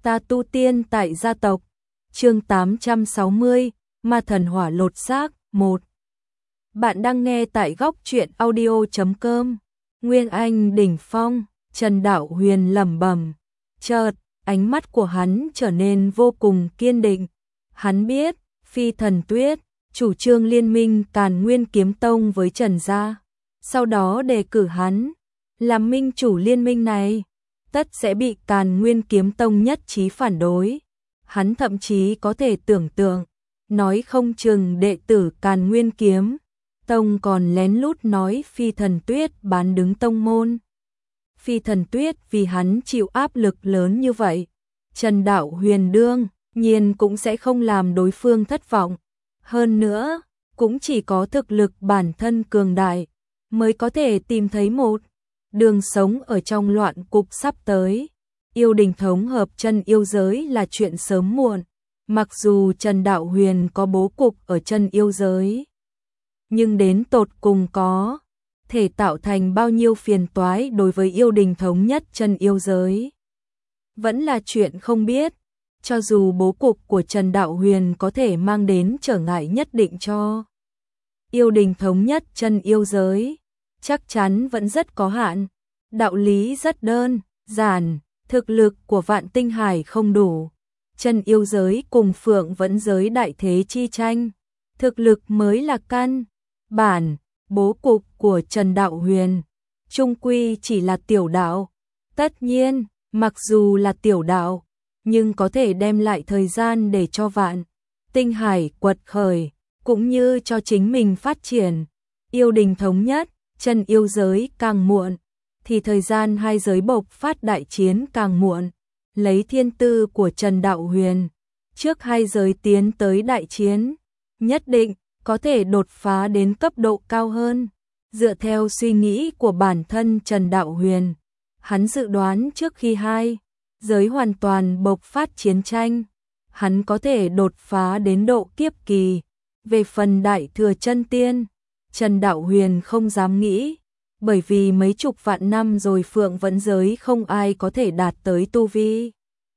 Ta tu tiên tại gia tộc. Chương 860, Ma thần hỏa lột xác 1. Bạn đang nghe tại góc truyện audio.com. Nguyên Anh đỉnh phong, Trần Đạo Huyền lẩm bẩm. Chợt, ánh mắt của hắn trở nên vô cùng kiên định. Hắn biết, Phi Thần Tuyết chủ trương liên minh Càn Nguyên Kiếm Tông với Trần gia, sau đó đề cử hắn làm minh chủ liên minh này, tất sẽ bị Càn Nguyên Kiếm Tông nhất trí phản đối. Hắn thậm chí có thể tưởng tượng, nói không chừng đệ tử Càn Nguyên Kiếm Tông còn lén lút nói Phi Thần Tuyết bán đứng tông môn. Phi Thần Tuyết vì hắn chịu áp lực lớn như vậy, Trần Đạo Huyền đương nhiên cũng sẽ không làm đối phương thất vọng. Hơn nữa, cũng chỉ có thực lực bản thân cường đại mới có thể tìm thấy một đường sống ở trong loạn cục sắp tới. Yêu đình thống hợp chân yêu giới là chuyện sớm muộn, mặc dù Trần Đạo Huyền có bố cục ở chân yêu giới, nhưng đến tột cùng có thể tạo thành bao nhiêu phiền toái đối với yêu đình thống nhất chân yêu giới, vẫn là chuyện không biết. Cho dù bố cục của Trần Đạo Huyền có thể mang đến trở ngại nhất định cho yêu đình thống nhất chân yêu giới, chắc chắn vẫn rất có hạn. Đạo lý rất đơn giản, thực lực của Vạn Tinh Hải không đủ, chân yêu giới cùng Phượng Vẫn giới đại thế chi tranh, thực lực mới là căn bản. Bố cục của Trần Đạo Huyền chung quy chỉ là tiểu đạo. Tất nhiên, mặc dù là tiểu đạo, nhưng có thể đem lại thời gian để cho Vạn Tinh Hải quật khởi, cũng như cho chính mình phát triển. Yêu đình thống nhất chân yêu giới càng muộn, thì thời gian hai giới bộc phát đại chiến càng muộn. Lấy thiên tư của Trần Đạo Huyền, trước hai giới tiến tới đại chiến, nhất định có thể đột phá đến cấp độ cao hơn. Dựa theo suy nghĩ của bản thân Trần Đạo Huyền, hắn dự đoán trước khi hai giới hoàn toàn bộc phát chiến tranh, hắn có thể đột phá đến độ kiếp kỳ. Về phần đại thừa chân tiên, Trần Đạo Huyền không dám nghĩ, bởi vì mấy chục vạn năm rồi Phượng Vẫn giới không ai có thể đạt tới tu vi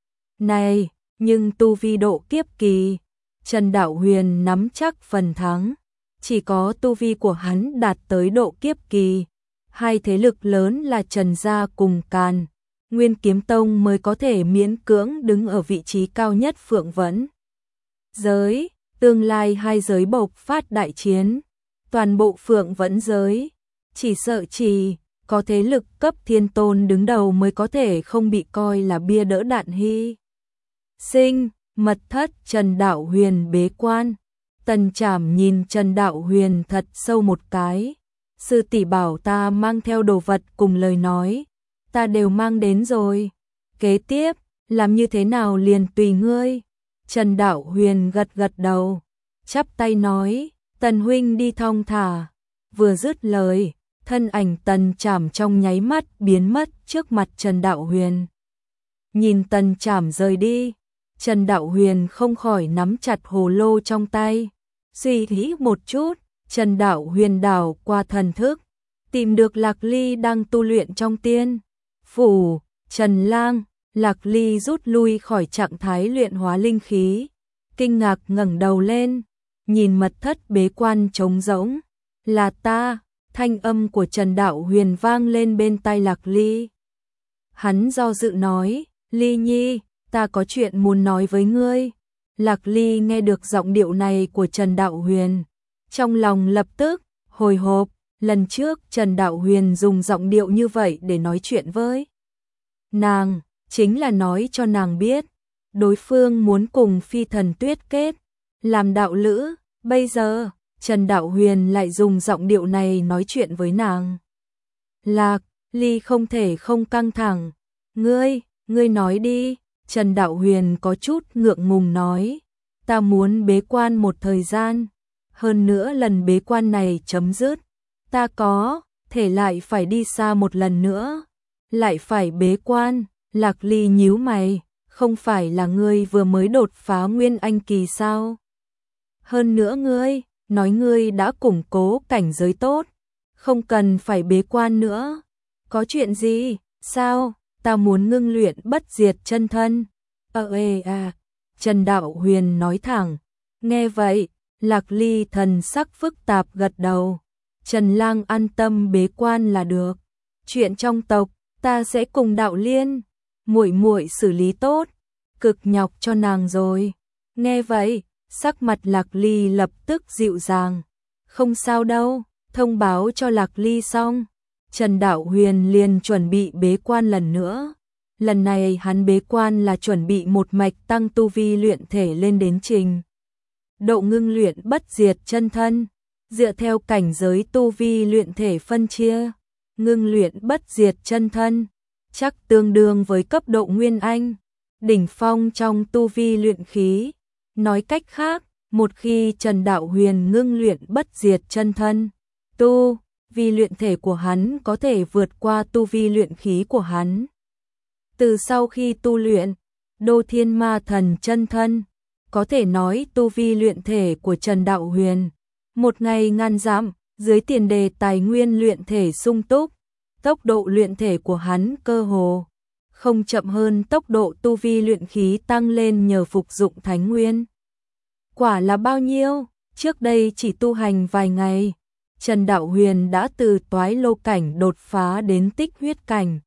này, nhưng tu vi độ kiếp kỳ, Trần Đạo Huyền nắm chắc phần thắng. Chỉ có tu vi của hắn đạt tới độ kiếp kỳ, hai thế lực lớn là Trần gia cùng Càn Nguyên Kiếm Tông mới có thể miễn cưỡng đứng ở vị trí cao nhất Phượng Vẫn giới. Tương lai hai giới bộc phát đại chiến, toàn bộ Phượng Vẫn giới chỉ sợ chỉ có thế lực cấp thiên tôn đứng đầu mới có thể không bị coi là bia đỡ đạn hy sinh. Mật thất Trần Đạo Huyền bế quan. Tần Trảm nhìn Trần Đạo Huyền thật sâu một cái. Sư tỷ bảo ta mang theo đồ vật cùng lời nói, ta đều mang đến rồi. Kế tiếp, làm như thế nào liền tùy ngươi. Trần Đạo Huyền gật gật đầu, chắp tay nói, Tần huynh đi thong thả. Vừa dứt lời, thân ảnh Tần Trảm trong nháy mắt biến mất trước mặt Trần Đạo Huyền. Nhìn Tần Trảm rời đi, Trần Đạo Huyền không khỏi nắm chặt hồ lô trong tay. Suy nghĩ một chút, Trần Đạo Huyền đảo qua thần thức, tìm được Lạc Ly đang tu luyện trong tiên phủ. Trần Lang, Lạc Ly rút lui khỏi trạng thái luyện hóa linh khí, kinh ngạc ngẩng đầu lên, nhìn mật thất bế quan trống rỗng. Là ta, thanh âm của Trần Đạo Huyền vang lên bên tai Lạc Ly. Hắn do dự nói, Ly Nhi, ta có chuyện muốn nói với ngươi. Lạc Ly nghe được giọng điệu này của Trần Đạo Huyền, trong lòng lập tức hồi hộp. Lần trước Trần Đạo Huyền dùng giọng điệu như vậy để nói chuyện với nàng, chính là nói cho nàng biết đối phương muốn cùng Phi Thần Tuyết kết làm đạo lữ. Bây giờ Trần Đạo Huyền lại dùng giọng điệu này nói chuyện với nàng. Lạc Ly không thể không căng thẳng. Ngươi nói đi. Trần Đạo Huyền có chút ngượng ngùng nói, ta muốn bế quan một thời gian, hơn nữa lần bế quan này chấm dứt, ta có thể lại phải đi xa một lần nữa. Lại phải bế quan. Lạc Ly nhíu mày, không phải là ngươi vừa mới đột phá Nguyên Anh kỳ sao? Hơn nữa ngươi nói ngươi đã củng cố cảnh giới tốt, không cần phải bế quan nữa. Có chuyện gì? Sao? Ta muốn ngưng luyện bất diệt chân thân. Trần Đạo Huyền nói thẳng. Nghe vậy, Lạc Ly thần sắc phức tạp gật đầu. Trần Lang an tâm bế quan là được. Chuyện trong tộc, ta sẽ cùng Đạo Liên, muội muội xử lý tốt, cực nhọc cho nàng rồi. Nghe vậy, sắc mặt Lạc Ly lập tức dịu dàng. Không sao đâu, thông báo cho Lạc Ly xong. Trần Đạo Huyền liền chuẩn bị bế quan lần nữa. Lần này hắn bế quan là chuẩn bị một mạch tăng tu vi luyện thể lên đến trình độ ngưng luyện bất diệt chân thân. Dựa theo cảnh giới tu vi luyện thể phân chia, ngưng luyện bất diệt chân thân chắc tương đương với cấp độ Nguyên Anh, đỉnh phong trong tu vi luyện khí. Nói cách khác, một khi Trần Đạo Huyền ngưng luyện bất diệt chân thân, tu vi luyện thể của hắn có thể vượt qua tu vi luyện khí của hắn. Từ sau khi tu luyện Đô Thiên Ma Thần chân thân, có thể nói tu vi luyện thể của Trần Đạo Huyền một ngày ngàn dặm, dưới tiền đề tài nguyên luyện thể sung túc, tốc độ luyện thể của hắn cơ hồ không chậm hơn tốc độ tu vi luyện khí tăng lên nhờ phục dụng thánh nguyên. Quả là bao nhiêu, trước đây chỉ tu hành vài ngày, Trần Đạo Huyền đã từ toái lô cảnh đột phá đến tích huyết cảnh.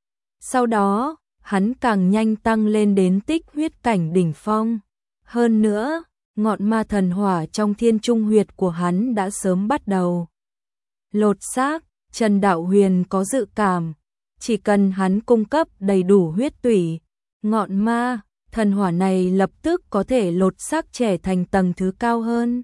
Sau đó, hắn càng nhanh tăng lên đến tích huyết cảnh đỉnh phong. Hơn nữa, ngọn ma thần hỏa trong thiên trung huyệt của hắn đã sớm bắt đầu lột xác. Trần Đạo Huyền có dự cảm, chỉ cần hắn cung cấp đầy đủ huyết tủy, ngọn ma thần hỏa này lập tức có thể lột xác trẻ thành tầng thứ cao hơn.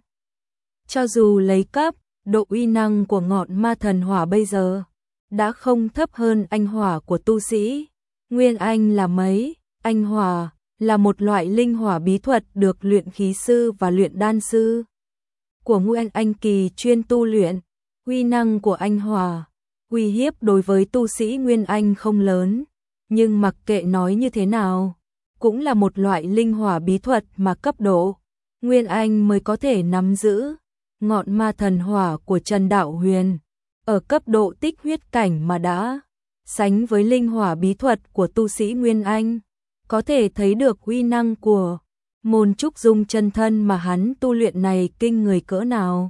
Cho dù lấy cấp, độ uy năng của ngọn ma thần hỏa bây giờ đã không thấp hơn anh hỏa của tu sĩ Nguyên Anh là mấy. Anh hỏa là một loại linh hỏa bí thuật được luyện khí sư và luyện đan sư của Nguyên Anh kỳ chuyên tu luyện. Uy năng của anh hỏa, uy hiếp đối với tu sĩ Nguyên Anh không lớn, nhưng mặc kệ nói như thế nào, cũng là một loại linh hỏa bí thuật mà cấp độ Nguyên Anh mới có thể nắm giữ. Ngọn ma thần hỏa của Trần Đạo Huyền ở cấp độ tích huyết cảnh mà đã sánh với linh hỏa bí thuật của tu sĩ Nguyên Anh, có thể thấy được uy năng của môn trúc dung chân thân mà hắn tu luyện này kinh người cỡ nào.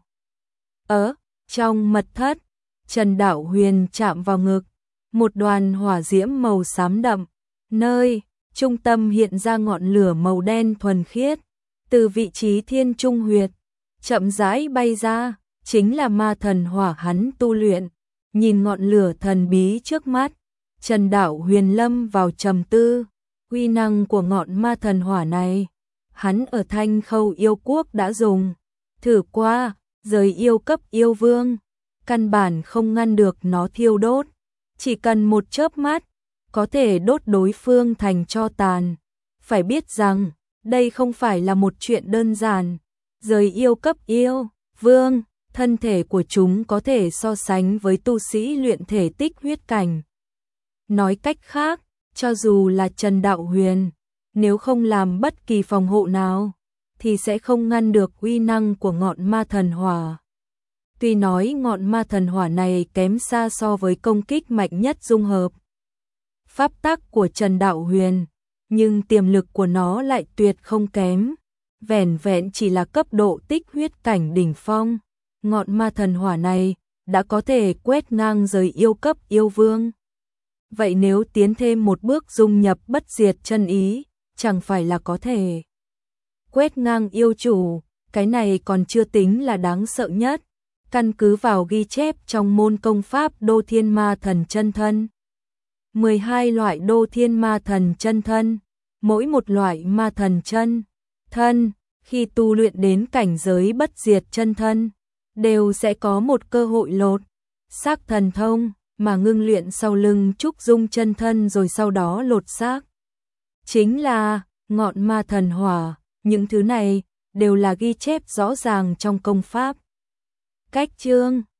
Trong mật thất, Trần Đạo Huyền chạm vào ngực, một đoàn hỏa diễm màu xám đậm, nơi trung tâm hiện ra ngọn lửa màu đen thuần khiết, từ vị trí thiên trung huyệt chậm rãi bay ra, chính là ma thần hỏa hắn tu luyện. Nhìn ngọn lửa thần bí trước mắt, Trần Đạo Huyền lâm vào trầm tư. Uy năng của ngọn ma thần hỏa này, hắn ở Thanh Khâu yêu quốc đã dùng thử qua, rời yêu cấp yêu vương, căn bản không ngăn được nó thiêu đốt, chỉ cần một chớp mắt có thể đốt đối phương thành tro tàn. Phải biết rằng, đây không phải là một chuyện đơn giản. Rời yêu cấp yêu vương, thân thể của chúng có thể so sánh với tu sĩ luyện thể tích huyết cảnh. Nói cách khác, cho dù là Trần Đạo Huyền, nếu không làm bất kỳ phòng hộ nào, thì sẽ không ngăn được uy năng của ngọn ma thần hỏa. Tuy nói ngọn ma thần hỏa này kém xa so với công kích mạnh nhất dung hợp pháp tắc của Trần Đạo Huyền, nhưng tiềm lực của nó lại tuyệt không kém. Vẻn vẹn chỉ là cấp độ tích huyết cảnh đỉnh phong, ngọn ma thần hỏa này đã có thể quét ngang giới yêu cấp yêu vương. Vậy nếu tiến thêm một bước dung nhập bất diệt chân ý, chẳng phải là có thể quét ngang yêu chủ. Cái này còn chưa tính là đáng sợ nhất. Căn cứ vào ghi chép trong môn công pháp Đô Thiên Ma Thần chân thân, 12 loại Đô Thiên Ma Thần chân thân, mỗi một loại ma thần chân thân khi tu luyện đến cảnh giới bất diệt chân thân đều sẽ có một cơ hội lột xác thần thông mà ngưng luyện sau lưng trúc dung chân thân, rồi sau đó lột xác chính là ngọn ma thần hỏa. Những thứ này đều là ghi chép rõ ràng trong công pháp. Cách chương